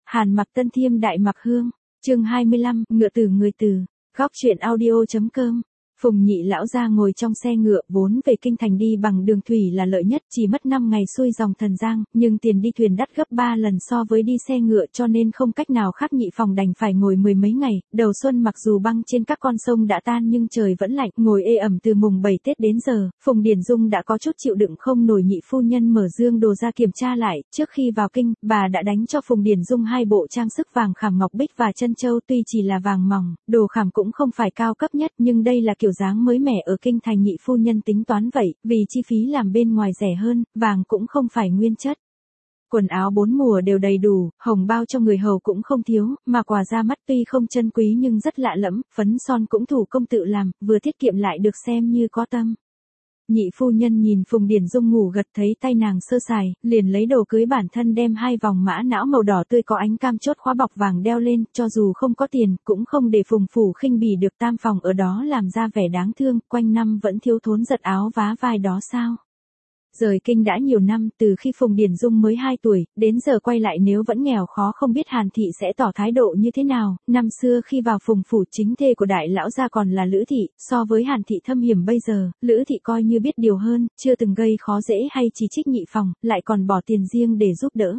Hàn Mặc Tân Thiêm Đại Mặc Hương, chương 25, ngựa từ người từ, góc truyện audio.com. Phùng Nhị lão gia ngồi trong xe ngựa, vốn về kinh thành đi bằng đường thủy là lợi nhất, chỉ mất 5 ngày xuôi dòng Thần Giang, nhưng tiền đi thuyền đắt gấp 3 lần so với đi xe ngựa, cho nên không cách nào khác Nhị Phòng đành phải ngồi mười mấy ngày. Đầu xuân mặc dù băng trên các con sông đã tan nhưng trời vẫn lạnh, ngồi ê ẩm từ mùng 7 Tết đến giờ. Phùng Điển Dung đã có chút chịu đựng không nổi. Nhị phu nhân mở dương đồ ra kiểm tra lại, trước khi vào kinh, bà đã đánh cho Phùng Điển Dung 2 bộ trang sức vàng khảm ngọc bích và chân châu, tuy chỉ là vàng mỏng, đồ khảm cũng không phải cao cấp nhất, nhưng đây là kiểu dáng mới mẻ ở kinh thành. Nhị phu nhân tính toán vậy, vì chi phí làm bên ngoài rẻ hơn, vàng cũng không phải nguyên chất. Quần áo 4 mùa đều đầy đủ, hồng bao cho người hầu cũng không thiếu, mà quà ra mắt tuy không chân quý nhưng rất lạ lẫm, phấn son cũng thủ công tự làm, vừa tiết kiệm lại được xem như có tâm. Nhị phu nhân nhìn Phùng Điển Dung ngủ gật, thấy tay nàng sơ sài, liền lấy đồ cưới bản thân đem 2 vòng mã não màu đỏ tươi có ánh cam chốt khóa bọc vàng đeo lên, cho dù không có tiền, cũng không để Phùng phủ khinh bỉ được Tam Phòng ở đó làm ra vẻ đáng thương, quanh năm vẫn thiếu thốn giật áo vá vai đó sao. Rời kinh đã nhiều năm, từ khi Phùng Điển Dung mới 2 tuổi, đến giờ quay lại nếu vẫn nghèo khó không biết Hàn Thị sẽ tỏ thái độ như thế nào. Năm xưa khi vào Phùng phủ, chính thê của đại lão gia còn là Lữ Thị, so với Hàn Thị thâm hiểm bây giờ, Lữ Thị coi như biết điều hơn, chưa từng gây khó dễ hay chỉ trích Nhị Phòng, lại còn bỏ tiền riêng để giúp đỡ.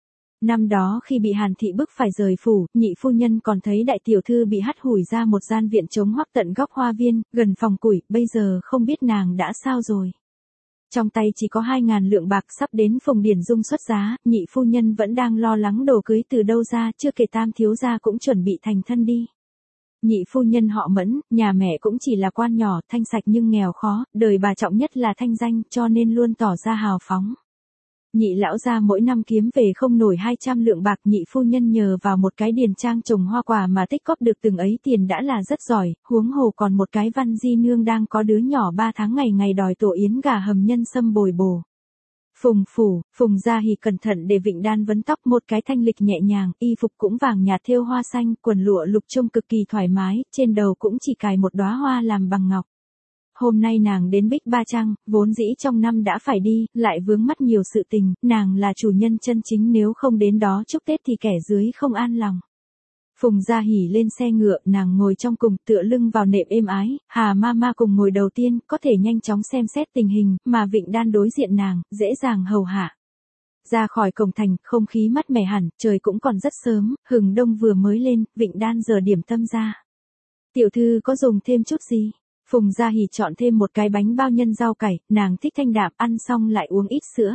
Năm đó khi bị Hàn Thị bức phải rời phủ, Nhị phu nhân còn thấy đại tiểu thư bị hắt hủi ra một gian viện trống hoắc tận góc hoa viên, gần phòng củi, bây giờ không biết nàng đã sao rồi. Trong tay chỉ có 2.000 lượng bạc, sắp đến Phùng Điển Dung xuất giá, Nhị phu nhân vẫn đang lo lắng đồ cưới từ đâu ra, chưa kể Tam thiếu gia cũng chuẩn bị thành thân đi. Nhị phu nhân họ Mẫn, nhà mẹ cũng chỉ là quan nhỏ, thanh sạch nhưng nghèo khó, đời bà trọng nhất là thanh danh, cho nên luôn tỏ ra hào phóng. Nhị lão gia mỗi năm kiếm về không nổi 200 lượng bạc, nhị phu nhân nhờ vào một cái điền trang trồng hoa quả mà tích cóp được từng ấy tiền đã là rất giỏi, huống hồ còn một cái Văn Di nương đang có đứa nhỏ 3 tháng ngày ngày đòi tổ yến gà hầm nhân sâm bồi bổ. Phùng phủ, Phùng Gia Hỉ cẩn thận để Vịnh Đan vấn tóc, một cái thanh lịch nhẹ nhàng, y phục cũng vàng nhạt thêu hoa xanh, quần lụa lục trông cực kỳ thoải mái, trên đầu cũng chỉ cài một đóa hoa làm bằng ngọc. Hôm nay nàng đến Bích Ba Trăng, vốn dĩ trong năm đã phải đi, lại vướng mắc nhiều sự tình, nàng là chủ nhân chân chính, nếu không đến đó chúc Tết thì kẻ dưới không an lòng. Phùng Gia Hỉ lên xe ngựa, nàng ngồi trong cùng, tựa lưng vào nệm êm ái, Hà Mama cùng ngồi đầu tiên, có thể nhanh chóng xem xét tình hình, mà Vịnh Đan đối diện nàng, dễ dàng hầu hạ. Ra khỏi cổng thành, không khí mát mẻ hẳn, trời cũng còn rất sớm, hừng đông vừa mới lên, Vịnh Đan giờ điểm tâm ra. Tiểu thư có dùng thêm chút gì? Phùng Gia Hỉ chọn thêm một cái bánh bao nhân rau cải, nàng thích thanh đạm, ăn xong lại uống ít sữa.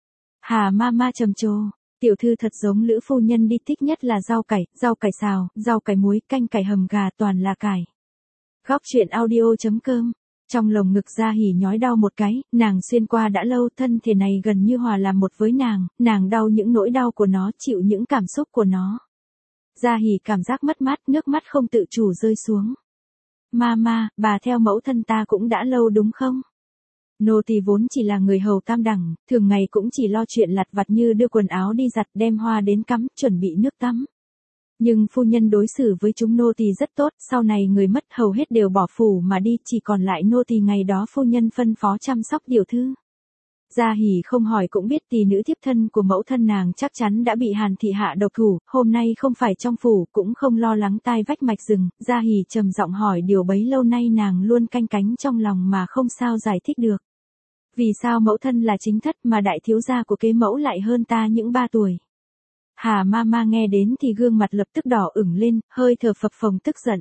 Hà Mama trầm trồ, tiểu thư thật giống Lữ phu nhân đi, thích nhất là rau cải xào, rau cải muối, canh cải hầm gà, toàn là cải. Góc truyện audio.com. Trong lồng ngực Gia Hỉ nhói đau một cái, nàng xuyên qua đã lâu, thân thể này gần như hòa làm một với nàng đau những nỗi đau của nó, chịu những cảm xúc của nó. Gia Hỉ cảm giác mất mát, nước mắt không tự chủ rơi xuống. Mama, bà theo mẫu thân ta cũng đã lâu đúng không? Nô tỳ vốn chỉ là người hầu tam đẳng, thường ngày cũng chỉ lo chuyện lặt vặt như đưa quần áo đi giặt, đem hoa đến cắm, chuẩn bị nước tắm. Nhưng phu nhân đối xử với chúng nô tỳ rất tốt, sau này người mất hầu hết đều bỏ phủ mà đi, chỉ còn lại nô tỳ ngày đó phu nhân phân phó chăm sóc tiểu thư. Gia Hỉ không hỏi cũng biết tỷ nữ thiếp thân của mẫu thân nàng chắc chắn đã bị Hàn Thị hạ độc thủ, hôm nay không phải trong phủ, cũng không lo lắng tai vách mạch rừng. Gia Hỉ trầm giọng hỏi điều bấy lâu nay nàng luôn canh cánh trong lòng mà không sao giải thích được. Vì sao mẫu thân là chính thất mà đại thiếu gia của kế mẫu lại hơn ta những 3 tuổi? Hà Mama nghe đến thì gương mặt lập tức đỏ ửng lên, hơi thở phập phồng tức giận.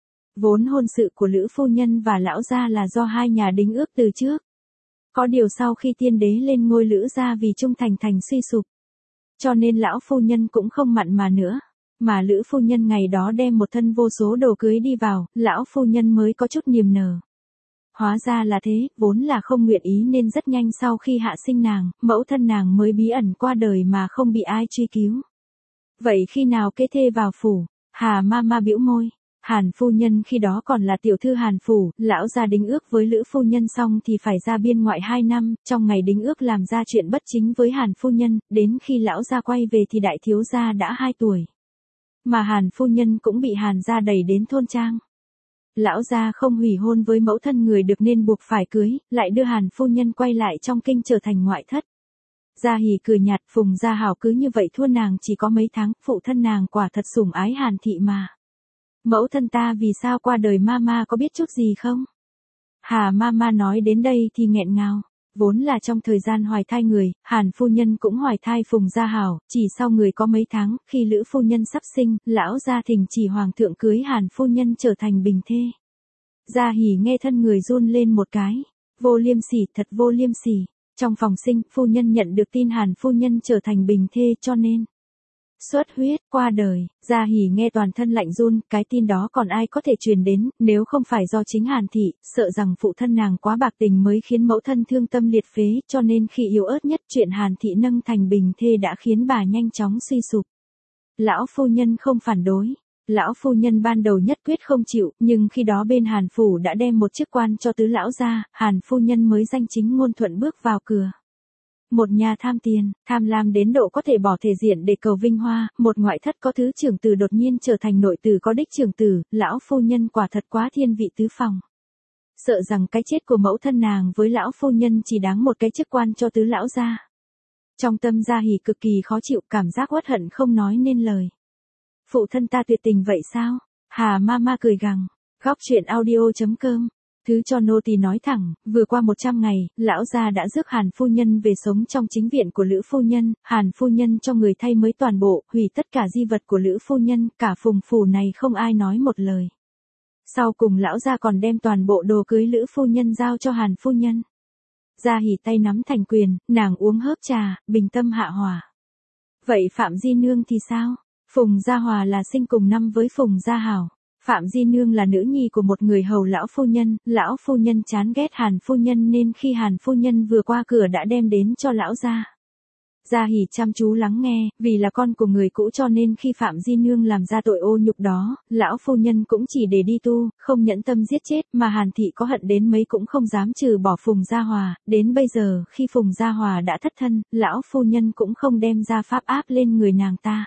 Vốn hôn sự của Lữ phu nhân và lão gia là do hai nhà đính ước từ trước. Có điều sau khi tiên đế lên ngôi Lữ gia vì trung thành suy sụp, cho nên lão phu nhân cũng không mặn mà nữa. Mà Lữ phu nhân ngày đó đem một thân vô số đồ cưới đi vào, lão phu nhân mới có chút niềm nở. Hóa ra là thế, vốn là không nguyện ý nên rất nhanh sau khi hạ sinh nàng, mẫu thân nàng mới bí ẩn qua đời mà không bị ai truy cứu. Vậy khi nào kế thê vào phủ? Hà Mama bĩu môi. Hàn phu nhân khi đó còn là tiểu thư Hàn phủ, lão gia đính ước với Lữ phu nhân xong thì phải ra biên ngoại 2 năm, trong ngày đính ước làm ra chuyện bất chính với Hàn phu nhân, đến khi lão gia quay về thì đại thiếu gia đã 2 tuổi. Mà Hàn phu nhân cũng bị Hàn gia đẩy đến thôn trang. Lão gia không hủy hôn với mẫu thân người được nên buộc phải cưới, lại đưa Hàn phu nhân quay lại trong kinh trở thành ngoại thất. Gia Hỉ cười nhạt, Phùng Gia Hảo cứ như vậy thua nàng chỉ có mấy tháng, phụ thân nàng quả thật sủng ái Hàn thị mà. Mẫu thân ta vì sao qua đời mama có biết chút gì không? Hà mama nói đến đây thì nghẹn ngào. Vốn là trong thời gian hoài thai người, Hàn phu nhân cũng hoài thai Phùng Gia Hảo, chỉ sau người có mấy tháng, khi Lữ phu nhân sắp sinh, lão gia thỉnh chỉ hoàng thượng cưới Hàn phu nhân trở thành bình thê. Gia Hỉ nghe thân người run lên một cái. Vô liêm sỉ, thật vô liêm sỉ. Trong phòng sinh, phu nhân nhận được tin Hàn phu nhân trở thành bình thê cho nên xuất huyết, qua đời. Gia Hỉ nghe toàn thân lạnh run, cái tin đó còn ai có thể truyền đến, nếu không phải do chính Hàn thị, sợ rằng phụ thân nàng quá bạc tình mới khiến mẫu thân thương tâm liệt phế, cho nên khi yếu ớt nhất chuyện Hàn thị nâng thành bình thê đã khiến bà nhanh chóng suy sụp. Lão phu nhân không phản đối. Lão phu nhân ban đầu nhất quyết không chịu, nhưng khi đó bên Hàn phủ đã đem một chức quan cho tứ lão ra, Hàn phu nhân mới danh chính ngôn thuận bước vào cửa. Một nhà tham tiền, tham lam đến độ có thể bỏ thể diện để cầu vinh hoa, một ngoại thất có thứ trưởng tử đột nhiên trở thành nội tử có đích trưởng tử, lão phu nhân quả thật quá thiên vị tứ phòng. Sợ rằng cái chết của mẫu thân nàng với lão phu nhân chỉ đáng một cái chức quan cho tứ lão gia. Trong tâm Gia Hỉ cực kỳ khó chịu, cảm giác uất hận không nói nên lời. Phụ thân ta tuyệt tình vậy sao? Hà mama cười gằn. Góc truyện audio.com. Thứ cho nô tỳ nói thẳng, vừa qua 100 ngày, lão gia đã rước Hàn phu nhân về sống trong chính viện của Lữ phu nhân, Hàn phu nhân cho người thay mới toàn bộ, hủy tất cả di vật của Lữ phu nhân, cả phùng phủ này không ai nói một lời. Sau cùng lão gia còn đem toàn bộ đồ cưới Lữ phu nhân giao cho Hàn phu nhân. Gia Hỉ tay nắm thành quyền, nàng uống hớp trà, bình tâm hạ hòa. Vậy Phạm Di Nương thì sao? Phùng Gia Hòa là sinh cùng năm với Phùng Gia Hảo. Phạm Di Nương là nữ nhi của một người hầu lão phu nhân chán ghét Hàn phu nhân nên khi Hàn phu nhân vừa qua cửa đã đem đến cho lão gia. Gia Hỉ chăm chú lắng nghe, vì là con của người cũ cho nên khi Phạm Di Nương làm ra tội ô nhục đó, lão phu nhân cũng chỉ để đi tu, không nhẫn tâm giết chết, mà Hàn thị có hận đến mấy cũng không dám trừ bỏ Phùng Gia Hòa, đến bây giờ khi Phùng Gia Hòa đã thất thân, lão phu nhân cũng không đem ra pháp áp lên người nàng ta.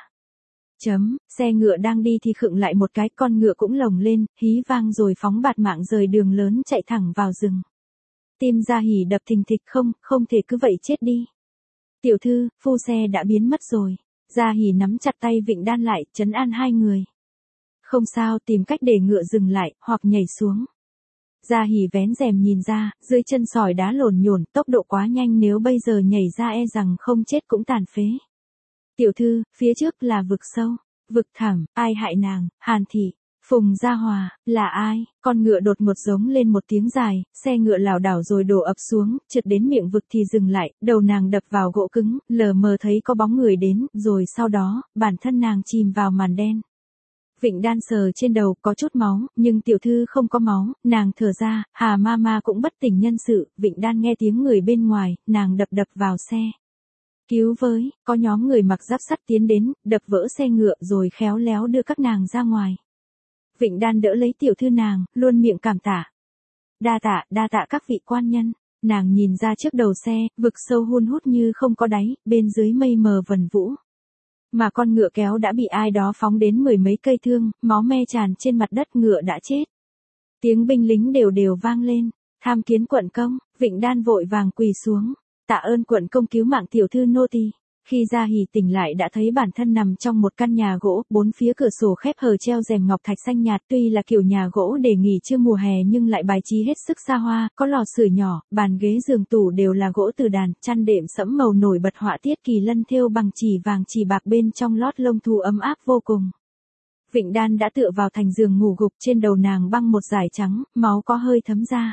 Xe ngựa đang đi thì khựng lại một cái, con ngựa cũng lồng lên, hí vang rồi phóng bạt mạng rời đường lớn chạy thẳng vào rừng. Tim Gia Hỉ đập thình thịch, không thể cứ vậy chết đi. Tiểu thư, phu xe đã biến mất rồi. Gia Hỉ nắm chặt tay Vịnh Đan lại, trấn an hai người. Không sao, tìm cách để ngựa dừng lại, hoặc nhảy xuống. Gia Hỉ vén rèm nhìn ra, dưới chân sỏi đá lổn nhổn, tốc độ quá nhanh, nếu bây giờ nhảy ra e rằng không chết cũng tàn phế. Tiểu thư, phía trước là vực sâu, vực thẳm, ai hại nàng? Hàn thị. Phùng Gia Hòa, là ai? Con ngựa đột ngột giống lên một tiếng dài, xe ngựa lảo đảo rồi đổ ập xuống, trượt đến miệng vực thì dừng lại, đầu nàng đập vào gỗ cứng, lờ mờ thấy có bóng người đến, rồi sau đó, bản thân nàng chìm vào màn đen. Vịnh Đan sờ trên đầu, có chút máu, nhưng tiểu thư không có máu, nàng thở ra, Hà mama cũng bất tỉnh nhân sự, Vịnh Đan nghe tiếng người bên ngoài, nàng đập vào xe. Cứu với, có nhóm người mặc giáp sắt tiến đến, đập vỡ xe ngựa rồi khéo léo đưa các nàng ra ngoài. Vịnh Đan đỡ lấy tiểu thư nàng, luôn miệng cảm tạ. Đa tạ các vị quan nhân. Nàng nhìn ra trước đầu xe, vực sâu hun hút như không có đáy, bên dưới mây mờ vần vũ. Mà con ngựa kéo đã bị ai đó phóng đến 10 mấy cây thương, máu me tràn trên mặt đất, ngựa đã chết. Tiếng binh lính đều vang lên. Tham kiến quận công, Vịnh Đan vội vàng quỳ xuống. Tạ ơn quận công cứu mạng tiểu thư nô tỳ. Khi Gia Hỉ tỉnh lại đã thấy bản thân nằm trong một căn nhà gỗ, bốn phía cửa sổ khép hờ treo rèm ngọc thạch xanh nhạt, tuy là kiểu nhà gỗ để nghỉ trưa mùa hè nhưng lại bài trí hết sức xa hoa, có lò sưởi nhỏ, bàn ghế giường tủ đều là gỗ từ đàn, chăn đệm sẫm màu nổi bật họa tiết kỳ lân thêu bằng chỉ vàng chỉ bạc, bên trong lót lông thú ấm áp vô cùng. Vịnh Đan đã tựa vào thành giường ngủ gục, trên đầu nàng băng một dải trắng, máu có hơi thấm ra.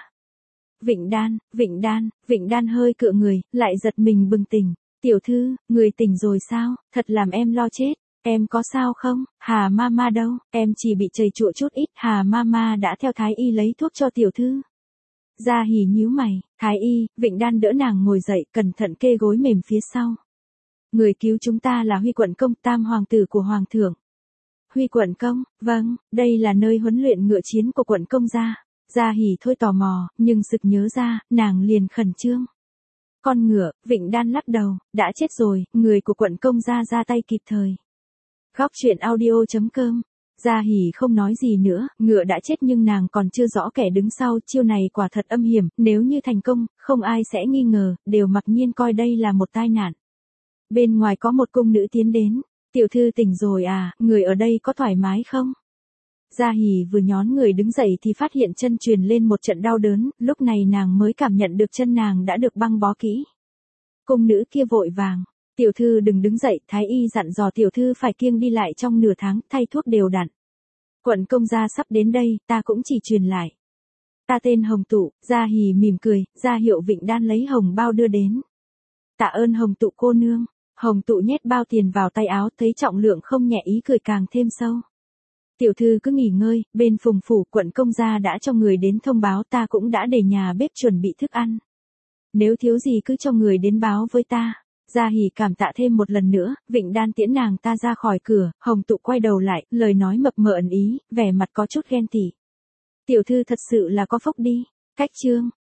Vịnh Đan hơi cựa người, lại giật mình bừng tỉnh. Tiểu thư, người tỉnh rồi sao? Thật làm em lo chết. Em có sao không? Hà mama đâu? Em chỉ bị trầy trụa chút ít. Hà mama đã theo thái y lấy thuốc cho tiểu thư. Gia Hỉ nhíu mày. Thái y. Vịnh Đan đỡ nàng ngồi dậy, cẩn thận kê gối mềm phía sau. Người cứu chúng ta là Huy quận công, tam hoàng tử của hoàng thượng. Huy quận công? Vâng, đây là nơi huấn luyện ngựa chiến của quận công gia. Gia Hỉ thôi tò mò, nhưng sực nhớ ra, nàng liền khẩn trương. Con ngựa, Vịnh Đan lắc đầu, đã chết rồi, người của quận công gia ra tay kịp thời. Góc truyện audio.com. Gia Hỉ không nói gì nữa, ngựa đã chết nhưng nàng còn chưa rõ kẻ đứng sau, chiêu này quả thật âm hiểm, nếu như thành công, không ai sẽ nghi ngờ, đều mặc nhiên coi đây là một tai nạn. Bên ngoài có một cung nữ tiến đến. Tiểu thư tỉnh rồi à, người ở đây có thoải mái không? Gia Hỉ vừa nhón người đứng dậy thì phát hiện chân truyền lên một trận đau đớn, lúc này nàng mới cảm nhận được chân nàng đã được băng bó kỹ. Cung nữ kia vội vàng. Tiểu thư đừng đứng dậy, thái y dặn dò tiểu thư phải kiêng đi lại trong nửa tháng, thay thuốc đều đặn. Quận công gia sắp đến đây, ta cũng chỉ truyền lại. Ta tên Hồng Tụ. Gia Hỉ mỉm cười, ra hiệu Vịnh Đan lấy hồng bao đưa đến. Tạ ơn Hồng Tụ cô nương. Hồng Tụ nhét bao tiền vào tay áo, thấy trọng lượng không nhẹ ý cười càng thêm sâu. Tiểu thư cứ nghỉ ngơi, bên Phùng phủ quận công gia đã cho người đến thông báo, ta cũng đã để nhà bếp chuẩn bị thức ăn. Nếu thiếu gì cứ cho người đến báo với ta. Gia Hỉ cảm tạ thêm một lần nữa, Vịnh Đan tiễn nàng ta ra khỏi cửa, Hồng Tụ quay đầu lại, lời nói mập mờ ẩn ý, vẻ mặt có chút ghen tị. Tiểu thư thật sự là có phúc đi. Cách chương